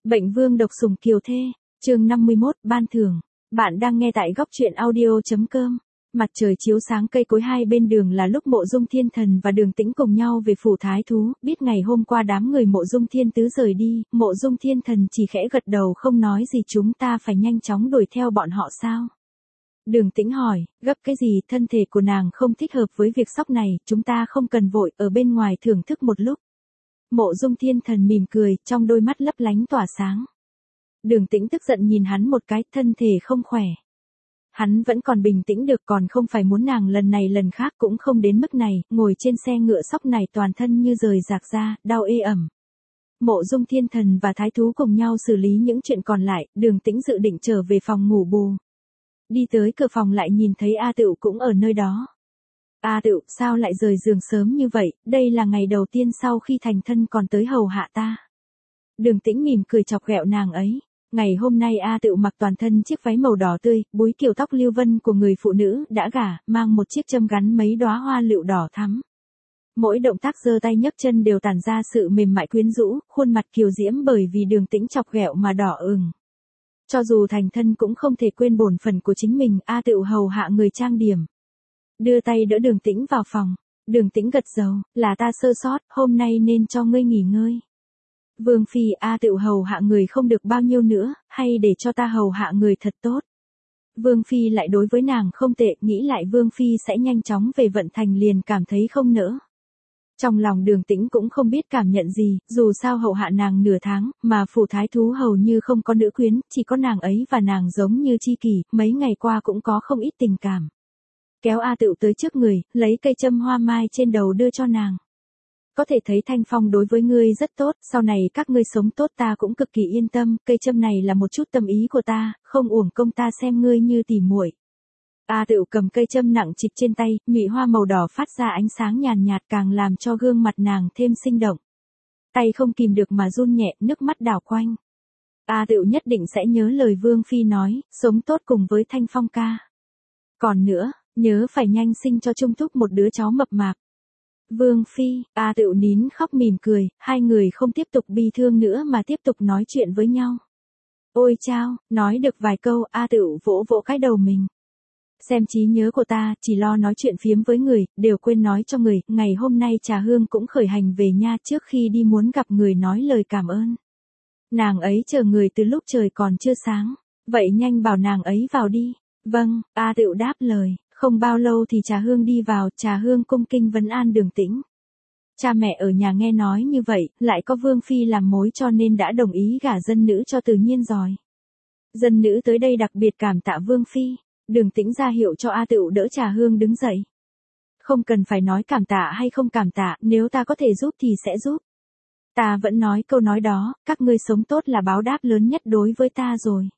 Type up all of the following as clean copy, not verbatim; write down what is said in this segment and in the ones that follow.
Bệnh vương độc sủng kiều thê, chương 51, ban thưởng. Bạn đang nghe tại góc truyện audio.com. Mặt trời chiếu sáng cây cối hai bên đường là lúc Mộ Dung Thiên Thần và Đường Tĩnh cùng nhau về phủ thái thú, biết ngày hôm qua đám người Mộ Dung Thiên Tứ rời đi, Mộ Dung Thiên Thần chỉ khẽ gật đầu không nói gì. Chúng ta phải nhanh chóng đuổi theo bọn họ sao? Đường Tĩnh hỏi, gấp cái gì, thân thể của nàng không thích hợp với việc sóc này, chúng ta không cần vội, ở bên ngoài thưởng thức một lúc. Mộ Dung Thiên Thần mỉm cười, trong đôi mắt lấp lánh tỏa sáng. Đường Tĩnh tức giận nhìn hắn một cái, thân thể không khỏe. Hắn vẫn còn bình tĩnh được, còn không phải muốn nàng lần này lần khác, cũng không đến mức này, ngồi trên xe ngựa sóc này toàn thân như rời rạc ra, đau ê ẩm. Mộ Dung Thiên Thần và Thái Thú cùng nhau xử lý những chuyện còn lại, Đường Tĩnh dự định trở về phòng ngủ bù. Đi tới cửa phòng lại nhìn thấy A Tựu cũng ở nơi đó. A Tựu, sao lại rời giường sớm như vậy, đây là ngày đầu tiên sau khi thành thân còn tới hầu hạ ta. Đường Tĩnh mỉm cười chọc ghẹo nàng ấy. Ngày hôm nay A Tựu mặc toàn thân chiếc váy màu đỏ tươi, búi kiểu tóc lưu vân của người phụ nữ đã gả, mang một chiếc châm gắn mấy đóa hoa lựu đỏ thắm. Mỗi động tác giơ tay nhấc chân đều tản ra sự mềm mại quyến rũ, khuôn mặt kiều diễm bởi vì Đường Tĩnh chọc ghẹo mà đỏ ửng. Cho dù thành thân cũng không thể quên bổn phận của chính mình, A Tựu hầu hạ người trang điểm. Đưa tay đỡ Đường Tĩnh vào phòng. Đường Tĩnh gật đầu, là ta sơ sót, hôm nay nên cho ngươi nghỉ ngơi. Vương phi, A Tựu hầu hạ người không được bao nhiêu nữa, hay để cho ta hầu hạ người thật tốt. Vương phi lại đối với nàng không tệ, nghĩ lại Vương phi sẽ nhanh chóng về vận thành liền cảm thấy không nỡ. Trong lòng Đường Tĩnh cũng không biết cảm nhận gì, dù sao hầu hạ nàng nửa tháng, mà phủ thái thú hầu như không có nữ quyến, chỉ có nàng ấy và nàng giống như tri kỷ, mấy ngày qua cũng có không ít tình cảm. Kéo A Tựu tới trước người, lấy cây châm hoa mai trên đầu đưa cho nàng. Có thể thấy Thanh Phong đối với ngươi rất tốt, sau này các ngươi sống tốt ta cũng cực kỳ yên tâm, cây châm này là một chút tâm ý của ta, không uổng công ta xem ngươi như tỉ muội. A Tựu cầm cây châm nặng trịch trên tay, nhụy hoa màu đỏ phát ra ánh sáng nhàn nhạt càng làm cho gương mặt nàng thêm sinh động. Tay không kìm được mà run nhẹ, nước mắt đảo quanh. A Tựu nhất định sẽ nhớ lời Vương phi nói, sống tốt cùng với Thanh Phong ca. Còn nữa, nhớ phải nhanh sinh cho Trung Thúc một đứa cháu mập mạp. Vương phi, A Tựu nín khóc mỉm cười, hai người không tiếp tục bi thương nữa mà tiếp tục nói chuyện với nhau. Ôi chao, nói được vài câu, A Tựu vỗ vỗ cái đầu mình. Xem trí nhớ của ta, chỉ lo nói chuyện phiếm với người, đều quên nói cho người, ngày hôm nay Trà Hương cũng khởi hành về nha, trước khi đi muốn gặp người nói lời cảm ơn. Nàng ấy chờ người từ lúc trời còn chưa sáng, vậy nhanh bảo nàng ấy vào đi. Vâng, A Tựu đáp lời. Không bao lâu thì Trà Hương đi vào, Trà Hương cung kinh vấn an Đường Tĩnh. Cha mẹ ở nhà nghe nói như vậy, lại có Vương phi làm mối cho nên đã đồng ý gả dân nữ cho Từ Nhiên rồi. Dân nữ tới đây đặc biệt cảm tạ Vương phi. Đường Tĩnh ra hiệu cho A Tựu đỡ Trà Hương đứng dậy. Không cần phải nói cảm tạ hay không cảm tạ, nếu ta có thể giúp thì sẽ giúp. Ta vẫn nói câu nói đó, các ngươi sống tốt là báo đáp lớn nhất đối với ta rồi.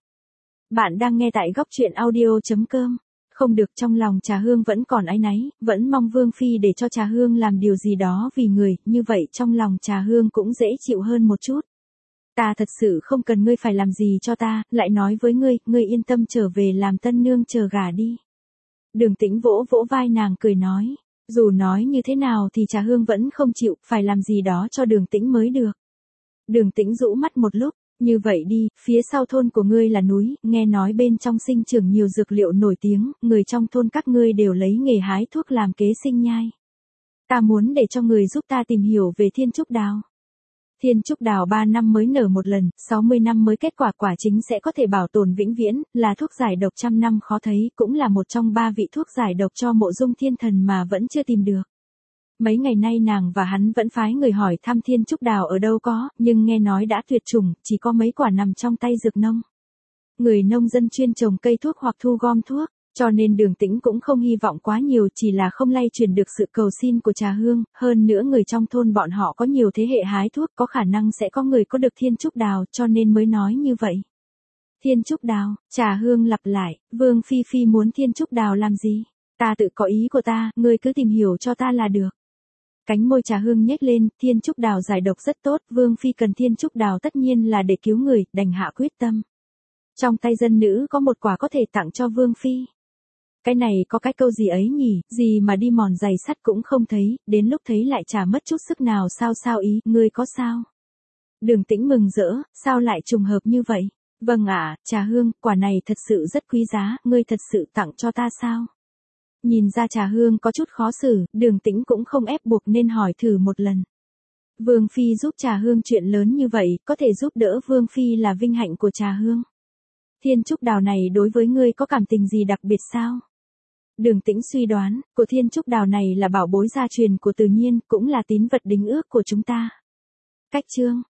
Bạn đang nghe tại góc truyện audio.com. Không được, trong lòng Trà Hương vẫn còn áy náy, vẫn mong Vương phi để cho Trà Hương làm điều gì đó vì người, như vậy trong lòng Trà Hương cũng dễ chịu hơn một chút. Ta thật sự không cần ngươi phải làm gì cho ta, lại nói với ngươi yên tâm trở về làm tân nương chờ gả đi. Đường Tĩnh vỗ vỗ vai nàng cười nói, dù nói như thế nào thì Trà Hương vẫn không chịu, phải làm gì đó cho Đường Tĩnh mới được. Đường Tĩnh rũ mắt một lúc. Như vậy đi, phía sau thôn của ngươi là núi, nghe nói bên trong sinh trưởng nhiều dược liệu nổi tiếng, người trong thôn các ngươi đều lấy nghề hái thuốc làm kế sinh nhai. Ta muốn để cho người giúp ta tìm hiểu về thiên trúc đào. Thiên trúc đào 3 năm mới nở một lần, 60 năm mới kết quả, quả chính sẽ có thể bảo tồn vĩnh viễn, là thuốc giải độc trăm năm khó thấy, cũng là một trong 3 vị thuốc giải độc cho Mộ Dung Thiên Thần mà vẫn chưa tìm được. Mấy ngày nay nàng và hắn vẫn phái người hỏi thăm thiên trúc đào ở đâu có, nhưng nghe nói đã tuyệt chủng, chỉ có mấy quả nằm trong tay dược nông. Người nông dân chuyên trồng cây thuốc hoặc thu gom thuốc, cho nên Đường Tĩnh cũng không hy vọng quá nhiều, chỉ là không lay truyền được sự cầu xin của Trà Hương, hơn nữa người trong thôn bọn họ có nhiều thế hệ hái thuốc, có khả năng sẽ có người có được thiên trúc đào, cho nên mới nói như vậy. Thiên trúc đào, Trà Hương lặp lại, Vương phi phi muốn thiên trúc đào làm gì? Ta tự có ý của ta, ngươi cứ tìm hiểu cho ta là được. Cánh môi Trà Hương nhếch lên, thiên trúc đào giải độc rất tốt, Vương phi cần thiên trúc đào tất nhiên là để cứu người, đành hạ quyết tâm. Trong tay dân nữ có một quả có thể tặng cho Vương phi. Cái này có cái câu gì ấy nhỉ, gì mà đi mòn giày sắt cũng không thấy, đến lúc thấy lại chả mất chút sức nào, sao ý, ngươi có sao? Đường Tĩnh mừng rỡ, sao lại trùng hợp như vậy? Vâng ạ, trà hương, quả này thật sự rất quý giá, ngươi thật sự tặng cho ta sao? Nhìn ra trà hương có chút khó xử, Đường Tĩnh cũng không ép buộc nên hỏi thử một lần. Vương Phi giúp trà hương chuyện lớn như vậy, có thể giúp đỡ Vương Phi là vinh hạnh của trà hương. Thiên trúc đào này đối với ngươi có cảm tình gì đặc biệt sao? Đường Tĩnh suy đoán, của thiên trúc đào này là bảo bối gia truyền của Từ Nhiên, cũng là tín vật đính ước của chúng ta. Cách chương